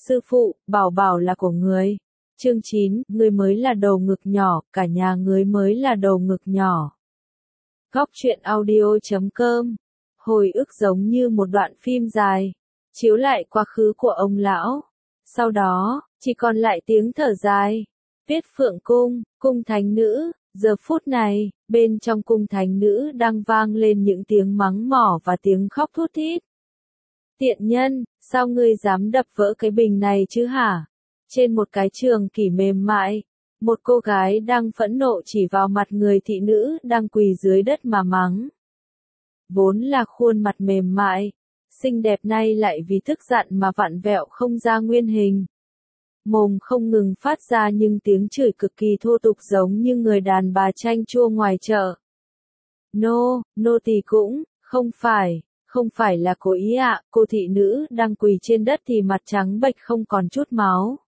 Sư phụ, bảo bảo là của người. Chương 9, người mới là đầu ngực nhỏ, cả nhà người mới là đầu ngực nhỏ. Góc truyện audio.com. Hồi ức giống như một đoạn phim dài, chiếu lại quá khứ của ông lão. Sau đó, chỉ còn lại tiếng thở dài. Viết Phượng Cung, cung thánh nữ. Giờ phút này, bên trong cung thánh nữ đang vang lên những tiếng mắng mỏ và tiếng khóc thút thít. Tiện nhân, sao ngươi dám đập vỡ cái bình này chứ hả? Trên một cái trường kỷ mềm mại, một cô gái đang phẫn nộ chỉ vào mặt người thị nữ đang quỳ dưới đất mà mắng. Vốn là khuôn mặt mềm mại, xinh đẹp nay lại vì tức giận mà vặn vẹo không ra nguyên hình. Mồm không ngừng phát ra những tiếng chửi cực kỳ thô tục giống như người đàn bà chanh chua ngoài chợ. Nô tỳ cũng, không phải là cố ý ạ, cô thị nữ đang quỳ trên đất thì mặt trắng bệch không còn chút máu.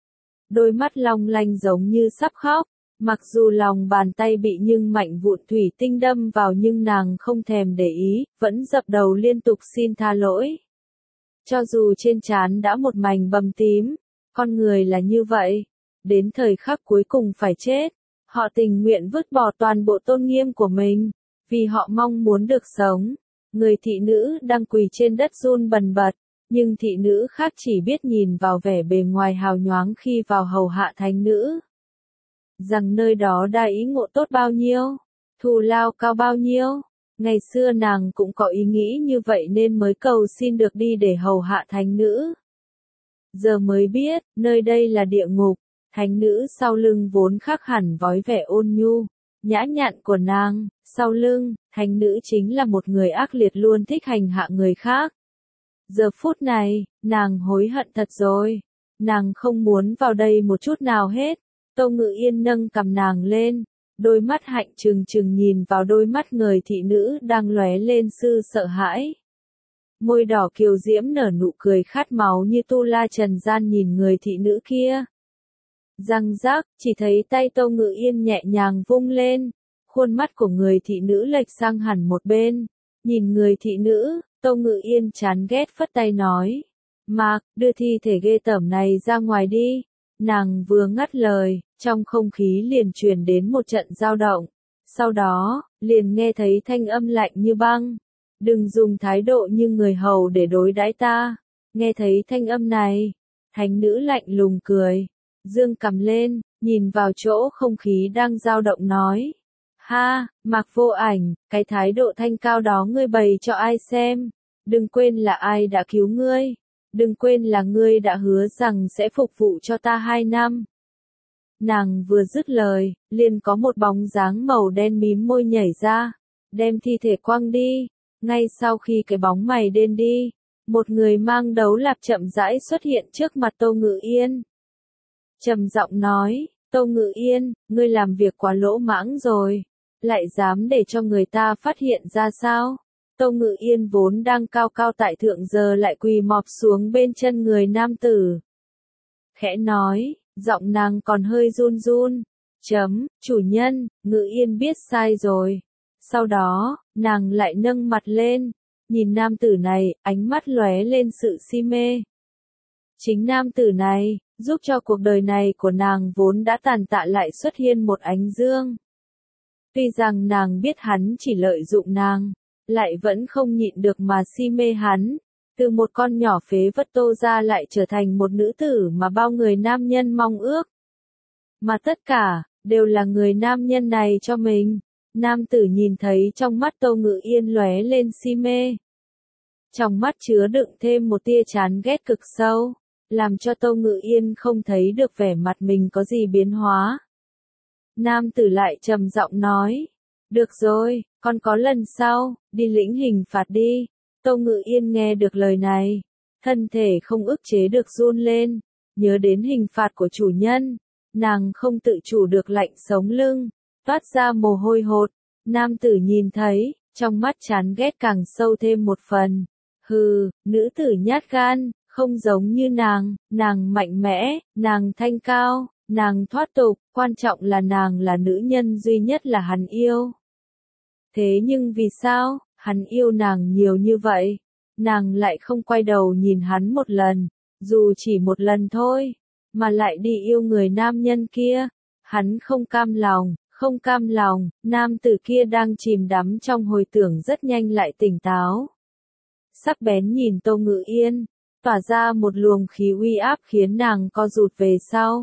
Đôi mắt long lanh giống như sắp khóc, mặc dù lòng bàn tay bị nhưng mảnh vụn thủy tinh đâm vào nhưng nàng không thèm để ý, vẫn dập đầu liên tục xin tha lỗi. Cho dù trên trán đã một mảnh bầm tím, con người là như vậy, đến thời khắc cuối cùng phải chết, họ tình nguyện vứt bỏ toàn bộ tôn nghiêm của mình, vì họ mong muốn được sống. Người thị nữ đang quỳ trên đất run bần bật, nhưng thị nữ khác chỉ biết nhìn vào vẻ bề ngoài hào nhoáng khi vào hầu hạ thánh nữ. Rằng nơi đó đa ý ngộ tốt bao nhiêu, thù lao cao bao nhiêu, ngày xưa nàng cũng có ý nghĩ như vậy nên mới cầu xin được đi để hầu hạ thánh nữ. Giờ mới biết, nơi đây là địa ngục, thánh nữ sau lưng vốn khác hẳn với vẻ ôn nhu, nhã nhặn của nàng, sau lưng, thánh nữ chính là một người ác liệt luôn thích hành hạ người khác. Giờ phút này, nàng hối hận thật rồi, nàng không muốn vào đây một chút nào hết. Tô Ngự Yên nâng cằm nàng lên, đôi mắt hạnh trừng trừng nhìn vào đôi mắt người thị nữ đang lóe lên sự sợ hãi. Môi đỏ kiều diễm nở nụ cười khát máu như tu la trần gian nhìn người thị nữ kia. Răng rác, chỉ thấy tay Tô Ngự Yên nhẹ nhàng vung lên, khuôn mắt của người thị nữ lệch sang hẳn một bên. Nhìn người thị nữ, Tô Ngự Yên chán ghét phất tay nói, Mạc, đưa thi thể ghê tởm này ra ngoài đi. Nàng vừa ngắt lời, trong không khí liền truyền đến một trận dao động. Sau đó, liền nghe thấy thanh âm lạnh như băng. Đừng dùng thái độ như người hầu để đối đãi ta. Nghe thấy thanh âm này, thánh nữ lạnh lùng cười, dương cằm lên, nhìn vào chỗ không khí đang dao động nói. Ha, Mạc Vô Ảnh, cái thái độ thanh cao đó ngươi bày cho ai xem? Đừng quên là ai đã cứu ngươi. Đừng quên là ngươi đã hứa rằng sẽ phục vụ cho ta 2 năm. Nàng vừa dứt lời, liền có một bóng dáng màu đen mím môi nhảy ra, đem thi thể quăng đi. Ngay sau khi cái bóng mày đen đi, một người mang đấu lạp chậm rãi xuất hiện trước mặt Tô Ngự Yên. Trầm giọng nói, Tô Ngự Yên, ngươi làm việc quá lỗ mãng rồi, lại dám để cho người ta phát hiện ra sao? Tô Ngự Yên vốn đang cao cao tại thượng giờ lại quỳ mọp xuống bên chân người nam tử. Khẽ nói, giọng nàng còn hơi run run. Chủ nhân, Ngự Yên biết sai rồi. Sau đó, nàng lại nâng mặt lên, nhìn nam tử này, ánh mắt lóe lên sự si mê. Chính nam tử này, giúp cho cuộc đời này của nàng vốn đã tàn tạ lại xuất hiện một ánh dương. Tuy rằng nàng biết hắn chỉ lợi dụng nàng, lại vẫn không nhịn được mà si mê hắn. Từ một con nhỏ phế vật Tô ra lại trở thành một nữ tử mà bao người nam nhân mong ước. Mà tất cả, đều là người nam nhân này cho mình. Nam tử nhìn thấy trong mắt Tô Ngự Yên lóe lên si mê. Trong mắt chứa đựng thêm một tia chán ghét cực sâu, làm cho Tô Ngự Yên không thấy được vẻ mặt mình có gì biến hóa. Nam tử lại trầm giọng nói, được rồi, con có lần sau, đi lĩnh hình phạt đi. Tô Ngự Yên nghe được lời này, thân thể không ức chế được run lên, nhớ đến hình phạt của chủ nhân, nàng không tự chủ được lạnh sống lưng, toát ra mồ hôi hột. Nam tử nhìn thấy, trong mắt chán ghét càng sâu thêm một phần. Hừ, nữ tử nhát gan, không giống như nàng mạnh mẽ, nàng thanh cao, nàng thoát tục, quan trọng là nàng là nữ nhân duy nhất là hắn yêu. Thế nhưng vì sao, hắn yêu nàng nhiều như vậy, nàng lại không quay đầu nhìn hắn một lần, Dù chỉ một lần thôi, mà lại đi yêu người nam nhân kia. Hắn không cam lòng, không cam lòng, nam tử kia đang chìm đắm trong hồi tưởng rất nhanh lại tỉnh táo. Sắc bén nhìn Tô Ngự Yên, tỏa ra một luồng khí uy áp khiến nàng co rụt về sau.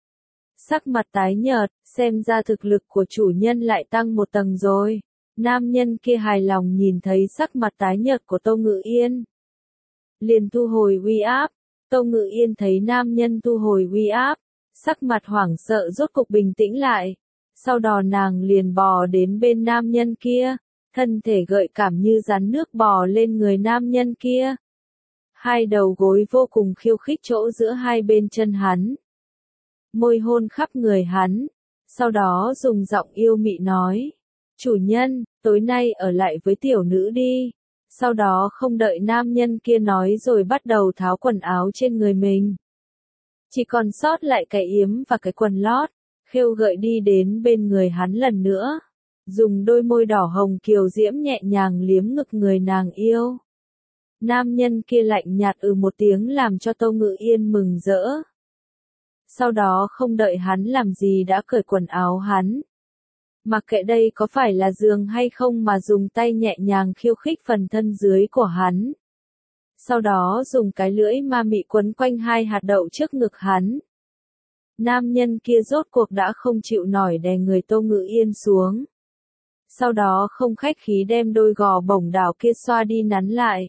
Sắc mặt tái nhợt, xem ra thực lực của chủ nhân lại tăng một tầng rồi. Nam nhân kia hài lòng nhìn thấy sắc mặt tái nhợt của Tô Ngự Yên. Liền thu hồi uy áp, Tô Ngự Yên thấy nam nhân thu hồi uy áp, sắc mặt hoảng sợ rốt cục bình tĩnh lại. Sau đó nàng liền bò đến bên nam nhân kia, thân thể gợi cảm như rắn nước bò lên người nam nhân kia. Hai đầu gối vô cùng khiêu khích chỗ giữa hai bên chân hắn. Môi hôn khắp người hắn, sau đó dùng giọng yêu mị nói. Chủ nhân, tối nay ở lại với tiểu nữ đi. Sau đó không đợi nam nhân kia nói rồi bắt đầu tháo quần áo trên người mình. Chỉ còn sót lại cái yếm và cái quần lót, khêu gợi đi đến bên người hắn lần nữa. Dùng đôi môi đỏ hồng kiều diễm nhẹ nhàng liếm ngực người nàng yêu. Nam nhân kia lạnh nhạt một tiếng làm cho Tô Ngự Yên mừng rỡ. Sau đó không đợi hắn làm gì đã cởi quần áo hắn. Mặc kệ đây có phải là giường hay không mà dùng tay nhẹ nhàng khiêu khích phần thân dưới của hắn. Sau đó dùng cái lưỡi ma mị quấn quanh hai hạt đậu trước ngực hắn. Nam nhân kia rốt cuộc đã không chịu nổi đè người Tô Ngự Yên xuống. Sau đó không khách khí đem đôi gò bổng đảo kia xoa đi nắn lại.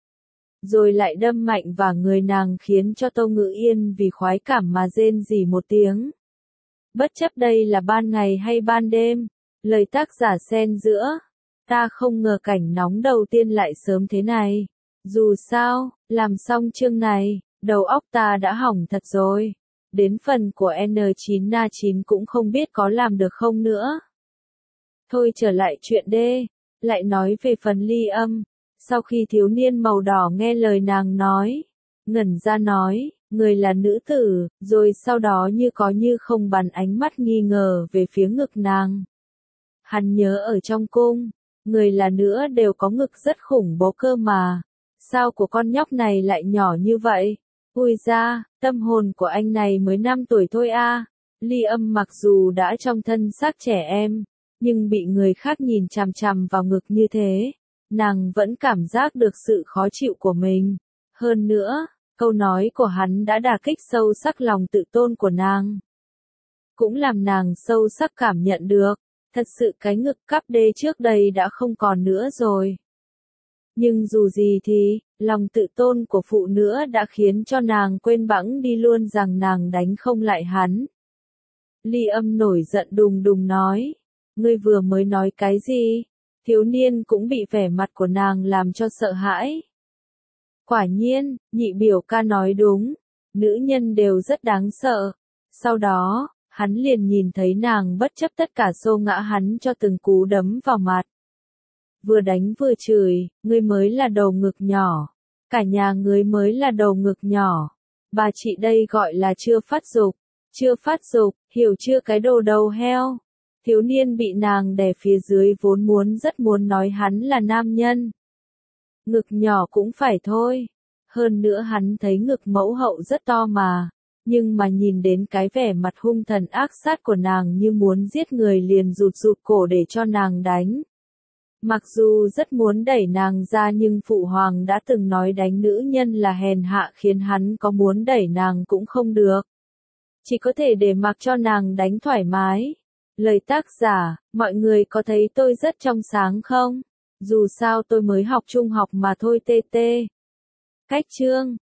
Rồi lại đâm mạnh vào người nàng khiến cho Tô Ngự Yên vì khoái cảm mà rên rỉ một tiếng. Bất chấp đây là ban ngày hay ban đêm, lời tác giả xen giữa. Ta không ngờ cảnh nóng đầu tiên lại sớm thế này. Dù sao, làm xong chương này, đầu óc ta đã hỏng thật rồi. Đến phần của N9A9 cũng không biết có làm được không nữa. Thôi trở lại chuyện đê, lại nói về phần Ly Âm. Sau khi thiếu niên màu đỏ nghe lời nàng nói, ngẩn ra nói, người là nữ tử, rồi sau đó như có như không bắn ánh mắt nghi ngờ về phía ngực nàng. Hắn nhớ ở trong cung, người là nữa đều có ngực rất khủng bố cơ mà. Sao của con nhóc này lại nhỏ như vậy? Ui ra, tâm hồn của anh này mới 5 tuổi thôi a. Ly Âm mặc dù đã trong thân xác trẻ em, nhưng bị người khác nhìn chằm chằm vào ngực như thế, nàng vẫn cảm giác được sự khó chịu của mình. Hơn nữa, câu nói của hắn đã đả kích sâu sắc lòng tự tôn của nàng. Cũng làm nàng sâu sắc cảm nhận được, thật sự cái ngực cắp đê trước đây đã không còn nữa rồi. Nhưng dù gì thì, lòng tự tôn của phụ nữ đã khiến cho nàng quên bẵng đi luôn rằng nàng đánh không lại hắn. Ly Âm nổi giận đùng đùng nói, ngươi vừa mới nói cái gì? Thiếu niên cũng bị vẻ mặt của nàng làm cho sợ hãi. Quả nhiên, nhị biểu ca nói đúng, nữ nhân đều rất đáng sợ. Sau đó, hắn liền nhìn thấy nàng bất chấp tất cả xô ngã hắn cho từng cú đấm vào mặt. Vừa đánh vừa chửi, ngươi mới là đầu ngực nhỏ. Cả nhà ngươi mới là đầu ngực nhỏ. Bà chị đây gọi là chưa phát dục. Chưa phát dục, hiểu chưa cái đồ đầu heo. Thiếu niên bị nàng đè phía dưới vốn rất muốn nói hắn là nam nhân. Ngực nhỏ cũng phải thôi. Hơn nữa hắn thấy ngực mẫu hậu rất to mà. Nhưng mà nhìn đến cái vẻ mặt hung thần ác sát của nàng như muốn giết người liền rụt cổ để cho nàng đánh. Mặc dù rất muốn đẩy nàng ra nhưng phụ hoàng đã từng nói đánh nữ nhân là hèn hạ khiến hắn có muốn đẩy nàng cũng không được. Chỉ có thể để mặc cho nàng đánh thoải mái. Lời tác giả, mọi người có thấy tôi rất trong sáng không? Dù sao tôi mới học trung học mà thôi tê. Cách chương